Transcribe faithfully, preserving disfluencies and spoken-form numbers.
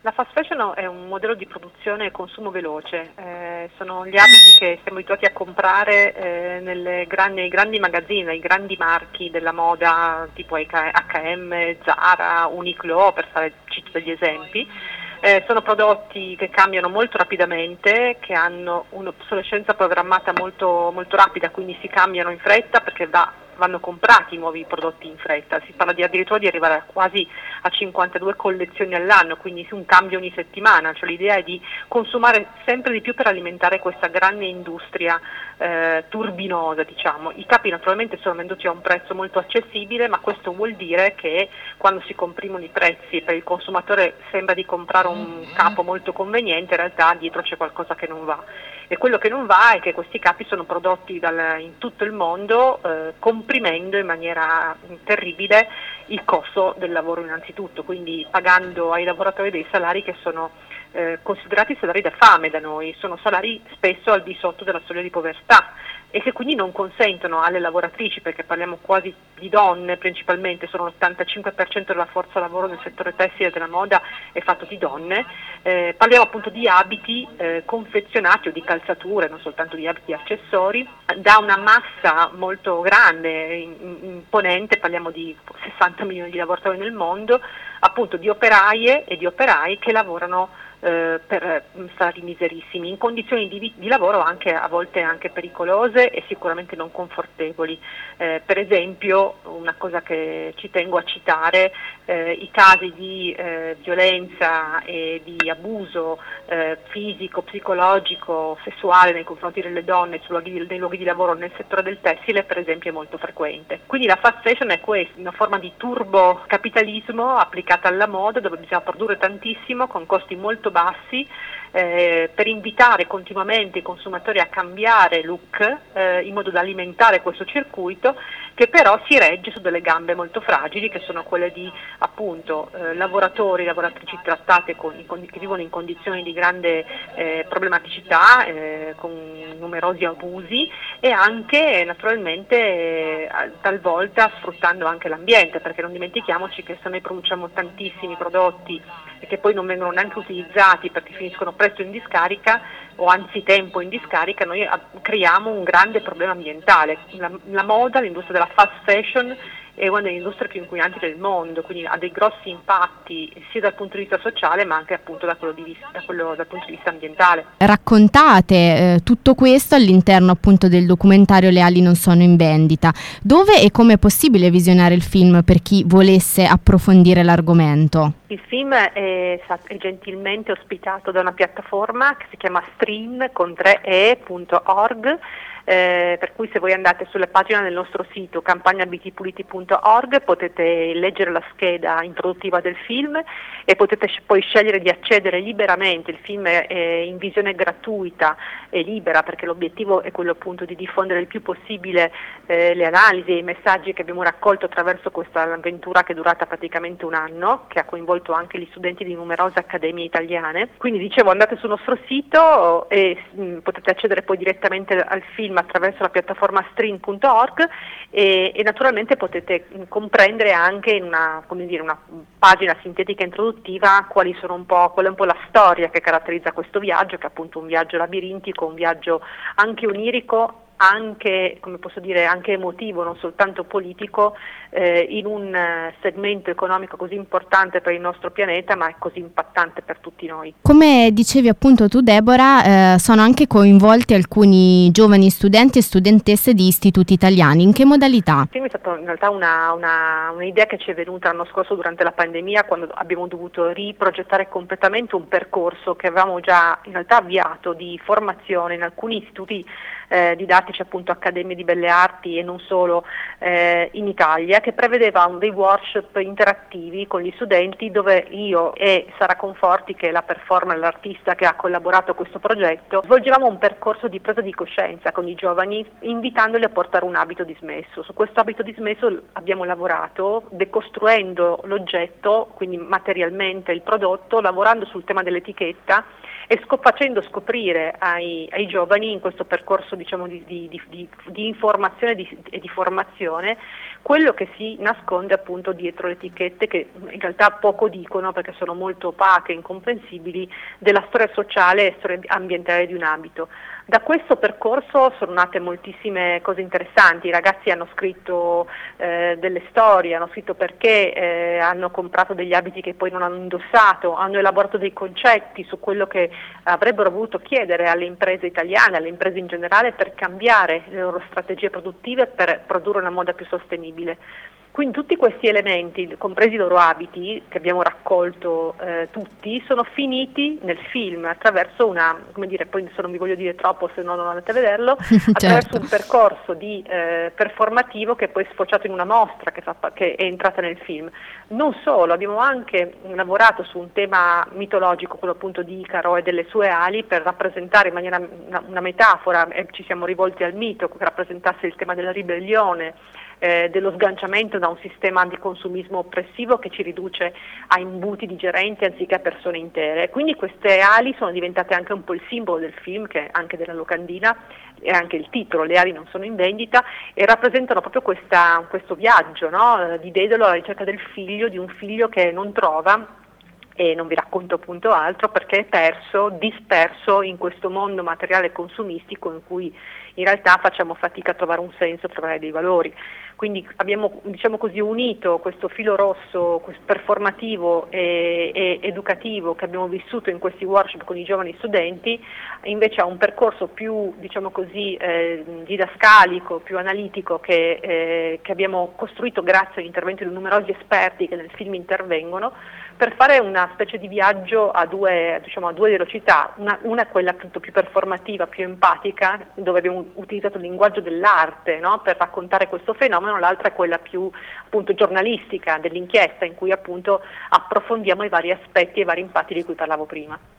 La fast fashion è un modello di produzione e consumo veloce, eh, sono gli abiti che siamo abituati a comprare eh, nelle grandi, nei grandi magazzini, nei grandi marchi della moda tipo acca e emme, Zara, Uniqlo, per fare cito degli esempi. Eh, sono prodotti che cambiano molto rapidamente, che hanno un'obsolescenza programmata molto, molto rapida, quindi si cambiano in fretta perché va vanno comprati nuovi prodotti in fretta, si parla di addirittura di arrivare a quasi a cinquantadue collezioni all'anno, quindi un cambio ogni settimana, cioè l'idea è di consumare sempre di più per alimentare questa grande industria eh, turbinosa, diciamo. I capi naturalmente sono venduti a un prezzo molto accessibile, ma questo vuol dire che quando si comprimono i prezzi per il consumatore sembra di comprare un capo molto conveniente, in realtà dietro c'è qualcosa che non va. E quello che non va è che questi capi sono prodotti dal, in tutto il mondo, eh, comprimendo in maniera terribile il costo del lavoro innanzitutto, quindi pagando ai lavoratori dei salari che sono eh, considerati salari da fame da noi, sono salari spesso al di sotto della soglia di povertà e che quindi non consentono alle lavoratrici, perché parliamo quasi di donne principalmente, sono l'ottantacinque per cento della forza lavoro nel settore tessile e della moda è fatto di donne, eh, parliamo appunto di abiti eh, confezionati o di calzature, non soltanto di abiti e accessori, da una massa molto grande, imponente, parliamo di sessanta milioni di lavoratori nel mondo, appunto di operaie e di operai che lavorano eh, per salari miserissimi, in condizioni di, di lavoro anche a volte anche pericolose e sicuramente non confortevoli. Eh, per esempio, una cosa che ci tengo a citare, eh, i casi di eh, violenza e di abuso eh, fisico, psicologico, sessuale nei confronti delle donne sui luoghi, nei luoghi di lavoro nel settore del tessile, per esempio, è molto frequente. Quindi la fast fashion è questa, una forma di turbo capitalismo applicata alla moda, dove bisogna produrre tantissimo con costi molto bassi eh, per invitare continuamente i consumatori a cambiare look eh, in modo da alimentare questo circuito, che però si regge su delle gambe molto fragili, che sono quelle di appunto eh, lavoratori, lavoratrici trattate con, in, che vivono in condizioni di grande eh, problematicità, eh, con numerosi abusi e anche naturalmente eh, talvolta sfruttando anche l'ambiente, perché non dimentichiamoci che se noi produciamo tantissimi prodotti e che poi non vengono neanche utilizzati perché finiscono presto in discarica o anzitempo in discarica, noi creiamo un grande problema ambientale. La, la moda, l'industria della fast fashion è una delle industrie più inquinanti del mondo, quindi ha dei grossi impatti sia dal punto di vista sociale ma anche appunto da quello, di vista, da quello dal punto di vista ambientale. Raccontate eh, tutto questo all'interno appunto del documentario Le ali non sono in vendita. Dove e come è possibile visionare il film per chi volesse approfondire l'argomento? Il film è, è gentilmente ospitato da una piattaforma che si chiama stream con tre e punto org. Eh, per cui se voi andate sulla pagina del nostro sito campagna b t puliti punto org potete leggere la scheda introduttiva del film e potete poi scegliere di accedere liberamente. Il film è in visione gratuita e libera, perché l'obiettivo è quello appunto di diffondere il più possibile eh, le analisi e i messaggi che abbiamo raccolto attraverso questa avventura che è durata praticamente un anno, che ha coinvolto anche gli studenti di numerose accademie italiane. Quindi dicevo, andate sul nostro sito e mh, potete accedere poi direttamente al film attraverso la piattaforma stream punto org e, e naturalmente potete comprendere anche in una, come dire, una pagina sintetica introduttiva quali sono un po', qual è un po' la storia che caratterizza questo viaggio, che è appunto un viaggio labirintico, un viaggio anche onirico, anche, come posso dire, anche emotivo, non soltanto politico, eh, in un segmento economico così importante per il nostro pianeta, ma è così impattante per tutti noi. Come dicevi appunto tu, Deborah, eh, sono anche coinvolti alcuni giovani studenti e studentesse di istituti italiani. In che modalità? Sì, è stata in realtà una, una, un'idea che ci è venuta l'anno scorso durante la pandemia, quando abbiamo dovuto riprogettare completamente un percorso che avevamo già in realtà avviato di formazione in alcuni istituti eh, didattici, appunto accademie di belle arti e non solo eh, in Italia, che prevedeva un, dei workshop interattivi con gli studenti, dove io e Sara Conforti, che è la performer, l'artista che ha collaborato a questo progetto, svolgevamo un percorso di presa di coscienza con i giovani, invitandoli a portare un abito dismesso. Su questo abito dismesso abbiamo lavorato decostruendo l'oggetto, quindi materialmente il prodotto, lavorando sul tema dell'etichetta e scop- facendo scoprire ai, ai giovani in questo percorso, diciamo, di, di di, di, di, di informazione e di, e di formazione, quello che si nasconde appunto dietro le etichette, che in realtà poco dicono perché sono molto opache e incomprensibili, della storia sociale e storia ambientale di un abito. Da questo percorso sono nate moltissime cose interessanti. I ragazzi hanno scritto eh, delle storie, hanno scritto perché eh, hanno comprato degli abiti che poi non hanno indossato, hanno elaborato dei concetti su quello che avrebbero voluto chiedere alle imprese italiane, alle imprese in generale, per cambiare le loro strategie produttive per produrre una moda più sostenibile. Quindi tutti questi elementi, compresi i loro abiti, che abbiamo raccolto eh, tutti, sono finiti nel film attraverso una, come dire, poi adesso non vi voglio dire troppo se no non andate a vederlo, attraverso certo. un percorso di eh, performativo che poi è sfociato in una mostra che, fa, che è entrata nel film. Non solo, abbiamo anche lavorato su un tema mitologico, quello appunto di Icaro e delle sue ali, per rappresentare in maniera una, una metafora, e ci siamo rivolti al mito che rappresentasse il tema della ribellione, Eh, dello sganciamento da un sistema di consumismo oppressivo che ci riduce a imbuti digerenti anziché a persone intere. Quindi queste ali sono diventate anche un po' il simbolo del film, che anche della locandina, e anche il titolo, Le ali non sono in vendita, e rappresentano proprio questa, questo viaggio, no? Di Dedalo alla ricerca del figlio, di un figlio che non trova, e non vi racconto appunto altro, perché è perso, disperso in questo mondo materiale e consumistico in cui in realtà facciamo fatica a trovare un senso, a trovare dei valori. Quindi abbiamo, diciamo così, unito questo filo rosso questo performativo e, e educativo che abbiamo vissuto in questi workshop con i giovani studenti, invece a un percorso più, diciamo così, eh, didascalico, più analitico che, eh, che abbiamo costruito grazie all'intervento di numerosi esperti che nel film intervengono, per fare una specie di viaggio a due, diciamo, a due velocità. Una, una è quella appunto più performativa, più empatica, dove abbiamo utilizzato il linguaggio dell'arte, no? Per raccontare questo fenomeno, l'altra è quella più appunto giornalistica, dell'inchiesta, in cui appunto approfondiamo i vari aspetti e i vari impatti di cui parlavo prima.